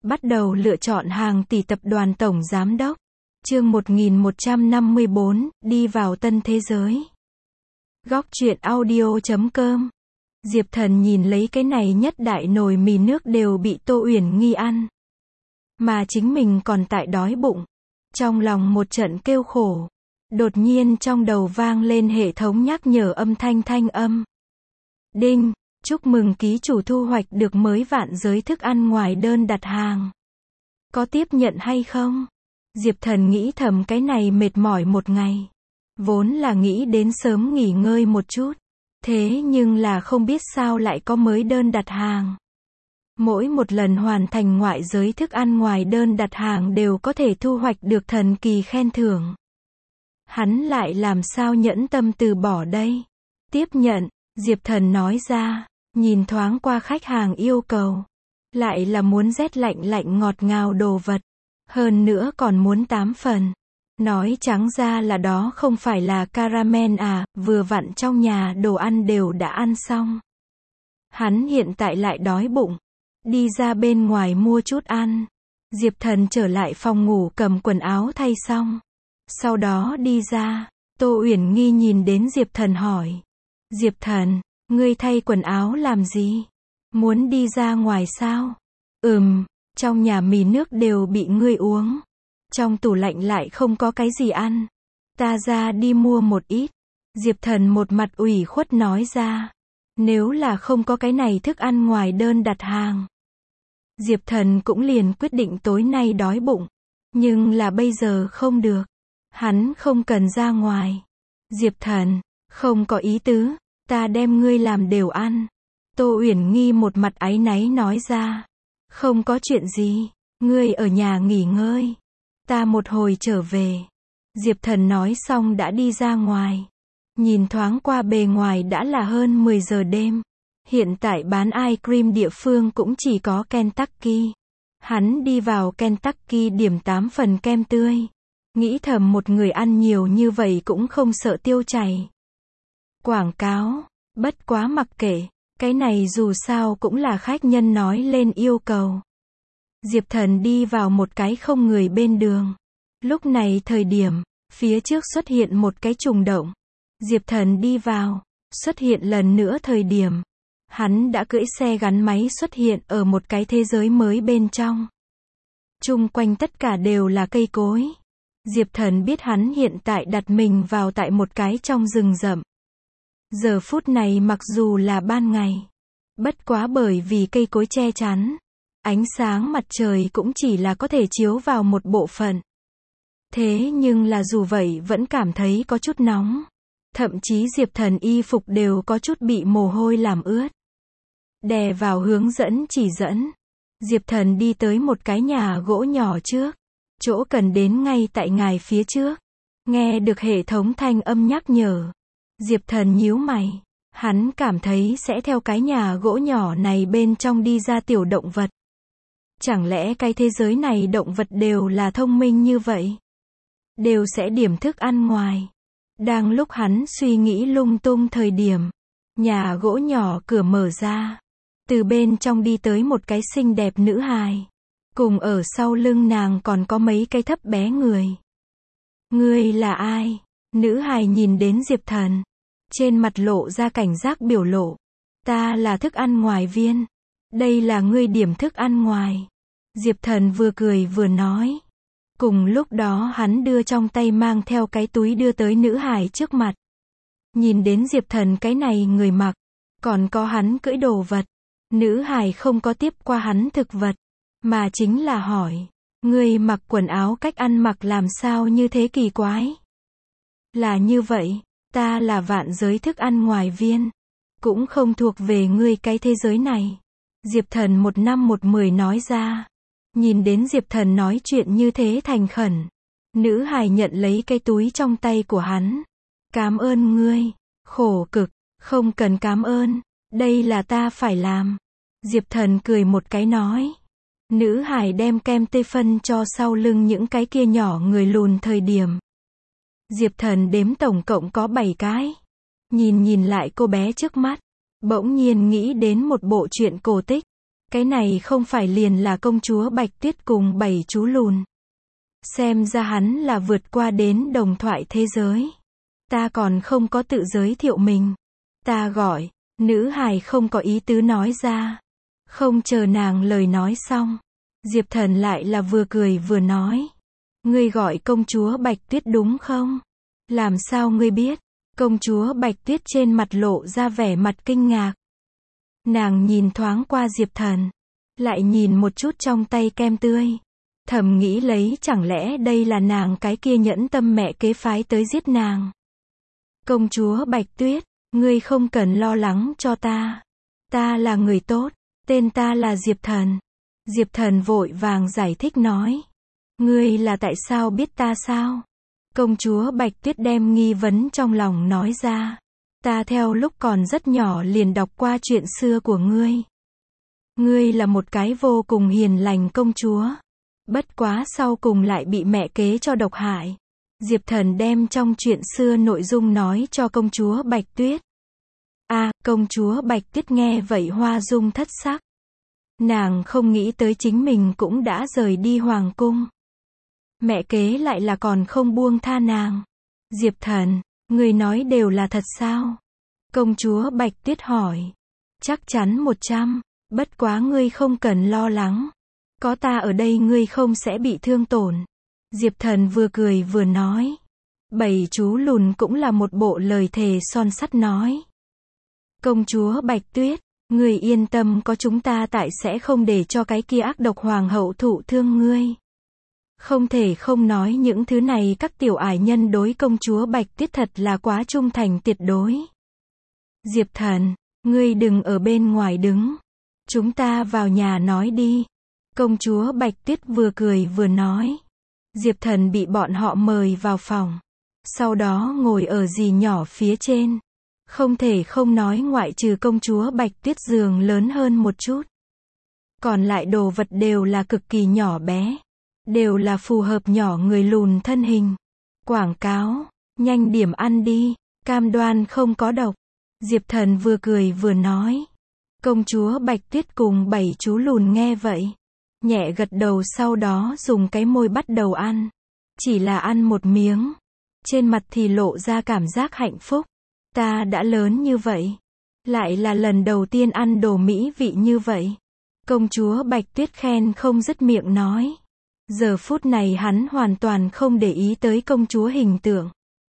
Bắt đầu lựa chọn hàng tỷ tập đoàn tổng giám đốc. Chương 1154, đi vào tân thế giới. Góc truyện audio.com. Diệp Thần nhìn lấy cái này nhất đại nồi mì nước đều bị Tô Uyển Nghi ăn. Mà chính mình còn tại đói bụng. Trong lòng một trận kêu khổ. Đột nhiên trong đầu vang lên hệ thống nhắc nhở âm thanh âm. Đinh, chúc mừng ký chủ thu hoạch được mới vạn giới thức ăn ngoài đơn đặt hàng. Có tiếp nhận hay không? Diệp Thần nghĩ thầm cái này mệt mỏi một ngày. Vốn là nghĩ đến sớm nghỉ ngơi một chút. Thế nhưng là không biết sao lại có mới đơn đặt hàng. Mỗi một lần hoàn thành ngoại giới thức ăn ngoài đơn đặt hàng đều có thể thu hoạch được thần kỳ khen thưởng. Hắn lại làm sao nhẫn tâm từ bỏ đây? Tiếp nhận, Diệp Thần nói ra, nhìn thoáng qua khách hàng yêu cầu. Lại là muốn rét lạnh ngọt ngào đồ vật. Hơn nữa còn muốn 8 phần. Nói trắng ra là đó không phải là caramel à, vừa vặn trong nhà đồ ăn đều đã ăn xong. Hắn hiện tại lại đói bụng. Đi ra bên ngoài mua chút ăn. Diệp Thần trở lại phòng ngủ cầm quần áo thay xong. Sau đó đi ra, Tô Uyển Nghi nhìn đến Diệp Thần hỏi. Diệp Thần, ngươi thay quần áo làm gì? Muốn đi ra ngoài sao? Trong nhà mì nước đều bị ngươi uống. Trong tủ lạnh lại không có cái gì ăn. Ta ra đi mua một ít. Diệp Thần một mặt ủy khuất nói ra. Nếu là không có cái này thức ăn ngoài đơn đặt hàng. Diệp Thần cũng liền quyết định tối nay đói bụng. Nhưng là bây giờ không được. Hắn không cần ra ngoài. Diệp Thần, không có ý tứ. Ta đem ngươi làm đều ăn. Tô Uyển Nghi một mặt áy náy nói ra. Không có chuyện gì. Ngươi ở nhà nghỉ ngơi. Ta một hồi trở về. Diệp Thần nói xong đã đi ra ngoài. Nhìn thoáng qua bề ngoài đã là hơn 10 giờ đêm. Hiện tại bán ice cream địa phương cũng chỉ có Kentucky. Hắn đi vào Kentucky điểm 8 phần kem tươi. Nghĩ thầm một người ăn nhiều như vậy cũng không sợ tiêu chảy. Quảng cáo, bất quá mặc kệ. Cái này dù sao cũng là khách nhân nói lên yêu cầu. Diệp Thần đi vào một cái không người bên đường. Lúc này thời điểm, phía trước xuất hiện một cái trùng động. Diệp Thần đi vào, xuất hiện lần nữa thời điểm. Hắn đã cưỡi xe gắn máy xuất hiện ở một cái thế giới mới bên trong. Chung quanh tất cả đều là cây cối. Diệp Thần biết hắn hiện tại đặt mình vào tại một cái trong rừng rậm. Giờ phút này mặc dù là ban ngày. Bất quá bởi vì cây cối che chắn. Ánh sáng mặt trời cũng chỉ là có thể chiếu vào một bộ phận. Thế nhưng là dù vậy vẫn cảm thấy có chút nóng. Thậm chí Diệp Thần y phục đều có chút bị mồ hôi làm ướt. Đè vào hướng dẫn chỉ dẫn. Diệp Thần đi tới một cái nhà gỗ nhỏ trước. Chỗ cần đến ngay tại ngài phía trước. Nghe được hệ thống thanh âm nhắc nhở. Diệp Thần nhíu mày. Hắn cảm thấy sẽ theo cái nhà gỗ nhỏ này bên trong đi ra tiểu động vật. Chẳng lẽ cái thế giới này động vật đều là thông minh như vậy? Đều sẽ điểm thức ăn ngoài. Đang lúc hắn suy nghĩ lung tung thời điểm. Nhà gỗ nhỏ cửa mở ra. Từ bên trong đi tới một cái xinh đẹp nữ hài. Cùng ở sau lưng nàng còn có mấy cái thấp bé người. Ngươi là ai? Nữ hài nhìn đến Diệp Thần. Trên mặt lộ ra cảnh giác biểu lộ. Ta là thức ăn ngoài viên. Đây là ngươi điểm thức ăn ngoài. Diệp Thần vừa cười vừa nói. Cùng lúc đó hắn đưa trong tay mang theo cái túi đưa tới nữ hài trước mặt. Nhìn đến Diệp Thần cái này người mặc. Còn có hắn cưỡi đồ vật. Nữ hài không có tiếp qua hắn thực vật. Mà chính là hỏi. Ngươi mặc quần áo cách ăn mặc làm sao như thế kỳ quái? Là như vậy. Ta là vạn giới thức ăn ngoài viên. Cũng không thuộc về ngươi cái thế giới này. Diệp Thần 1/10 nói ra. Nhìn đến Diệp Thần nói chuyện như thế thành khẩn. Nữ hài nhận lấy cái túi trong tay của hắn. Cảm ơn ngươi. Khổ cực. Không cần cảm ơn. Đây là ta phải làm. Diệp Thần cười một cái nói. Nữ hài đem kem tê phân cho sau lưng những cái kia nhỏ người lùn thời điểm. Diệp Thần đếm tổng cộng có 7 cái. Nhìn lại cô bé trước mắt. Bỗng nhiên nghĩ đến một bộ truyện cổ tích. Cái này không phải liền là công chúa Bạch Tuyết cùng 7 chú lùn. Xem ra hắn là vượt qua đến đồng thoại thế giới. Ta còn không có tự giới thiệu mình. Ta gọi, nữ hài không có ý tứ nói ra. Không chờ nàng lời nói xong. Diệp Thần lại là vừa cười vừa nói. Ngươi gọi công chúa Bạch Tuyết đúng không? Làm sao ngươi biết? Công chúa Bạch Tuyết trên mặt lộ ra vẻ mặt kinh ngạc. Nàng nhìn thoáng qua Diệp Thần. Lại nhìn một chút trong tay kem tươi. Thầm nghĩ lấy chẳng lẽ đây là nàng cái kia nhẫn tâm mẹ kế phái tới giết nàng. Công chúa Bạch Tuyết, ngươi không cần lo lắng cho ta. Ta là người tốt, tên ta là Diệp Thần. Diệp Thần vội vàng giải thích nói. Ngươi là tại sao biết ta sao? Công chúa Bạch Tuyết đem nghi vấn trong lòng nói ra. Ta theo lúc còn rất nhỏ liền đọc qua chuyện xưa của ngươi. Ngươi là một cái vô cùng hiền lành công chúa. Bất quá sau cùng lại bị mẹ kế cho độc hại. Diệp Thần đem trong chuyện xưa nội dung nói cho công chúa Bạch Tuyết. Công chúa Bạch Tuyết nghe vậy hoa dung thất sắc. Nàng không nghĩ tới chính mình cũng đã rời đi hoàng cung. Mẹ kế lại là còn không buông tha nàng. Diệp Thần, người nói đều là thật sao? Công chúa Bạch Tuyết hỏi. Chắc chắn 100, bất quá ngươi không cần lo lắng. Có ta ở đây ngươi không sẽ bị thương tổn. Diệp Thần vừa cười vừa nói. 7 chú lùn cũng là một bộ lời thề son sắt nói. Công chúa Bạch Tuyết, ngươi yên tâm có chúng ta tại sẽ không để cho cái kia ác độc hoàng hậu thụ thương ngươi. Không thể không nói những thứ này các tiểu ải nhân đối công chúa Bạch Tuyết thật là quá trung thành tuyệt đối. Diệp Thần, ngươi đừng ở bên ngoài đứng. Chúng ta vào nhà nói đi. Công chúa Bạch Tuyết vừa cười vừa nói. Diệp Thần bị bọn họ mời vào phòng. Sau đó ngồi ở giường nhỏ phía trên. Không thể không nói ngoại trừ công chúa Bạch Tuyết giường lớn hơn một chút. Còn lại đồ vật đều là cực kỳ nhỏ bé. Đều là phù hợp nhỏ người lùn thân hình. Quảng cáo, nhanh điểm ăn đi, cam đoan không có độc. Diệp Thần vừa cười vừa nói. Công chúa Bạch Tuyết cùng 7 chú lùn nghe vậy. Nhẹ gật đầu sau đó dùng cái môi bắt đầu ăn. Chỉ là ăn một miếng. Trên mặt thì lộ ra cảm giác hạnh phúc. Ta đã lớn như vậy. Lại là lần đầu tiên ăn đồ mỹ vị như vậy. Công chúa Bạch Tuyết khen không dứt miệng nói. Giờ phút này hắn hoàn toàn không để ý tới công chúa hình tượng.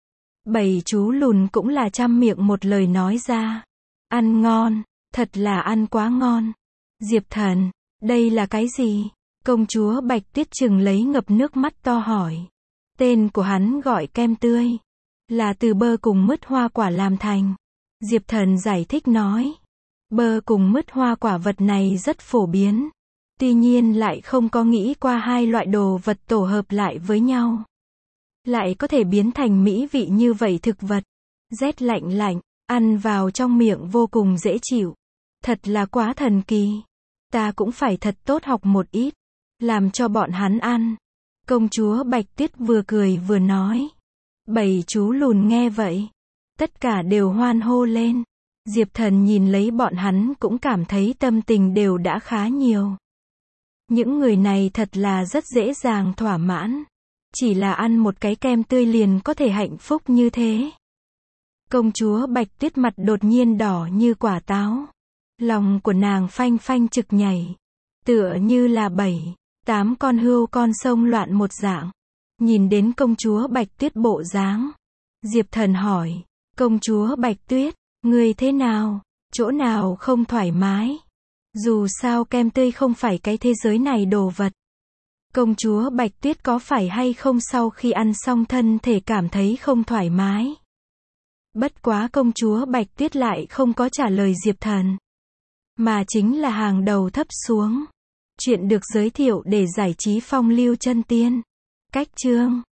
7 chú lùn cũng là trăm miệng một lời nói ra. Ăn ngon, thật là ăn quá ngon. Diệp Thần, đây là cái gì? Công chúa Bạch Tuyết chừng lấy ngập nước mắt to hỏi. Tên của hắn gọi kem tươi. Là từ bơ cùng mứt hoa quả làm thành. Diệp Thần giải thích nói. Bơ cùng mứt hoa quả vật này rất phổ biến. Tuy nhiên lại không có nghĩ qua hai loại đồ vật tổ hợp lại với nhau. Lại có thể biến thành mỹ vị như vậy thực vật. Rét lạnh lạnh, ăn vào trong miệng vô cùng dễ chịu. Thật là quá thần kỳ. Ta cũng phải thật tốt học một ít. Làm cho bọn hắn ăn. Công chúa Bạch Tuyết vừa cười vừa nói. 7 chú lùn nghe vậy. Tất cả đều hoan hô lên. Diệp Thần nhìn lấy bọn hắn cũng cảm thấy tâm tình đều đã khá nhiều. Những người này thật là rất dễ dàng thỏa mãn. Chỉ là ăn một cái kem tươi liền có thể hạnh phúc như thế. Công chúa Bạch Tuyết mặt đột nhiên đỏ như quả táo. Lòng của nàng phanh phanh trực nhảy. Tựa như là 7, 8 con hươu con sông loạn một dạng. Nhìn đến công chúa Bạch Tuyết bộ dáng. Diệp Thần hỏi. Công chúa Bạch Tuyết, ngươi thế nào? Chỗ nào không thoải mái? Dù sao kem tươi không phải cái thế giới này đồ vật. Công chúa Bạch Tuyết có phải hay không sau khi ăn xong thân thể cảm thấy không thoải mái? Bất quá công chúa Bạch Tuyết lại không có trả lời Diệp Thần. Mà chính là hàng đầu thấp xuống. Chuyện được giới thiệu để giải trí phong lưu chân tiên. Cách chương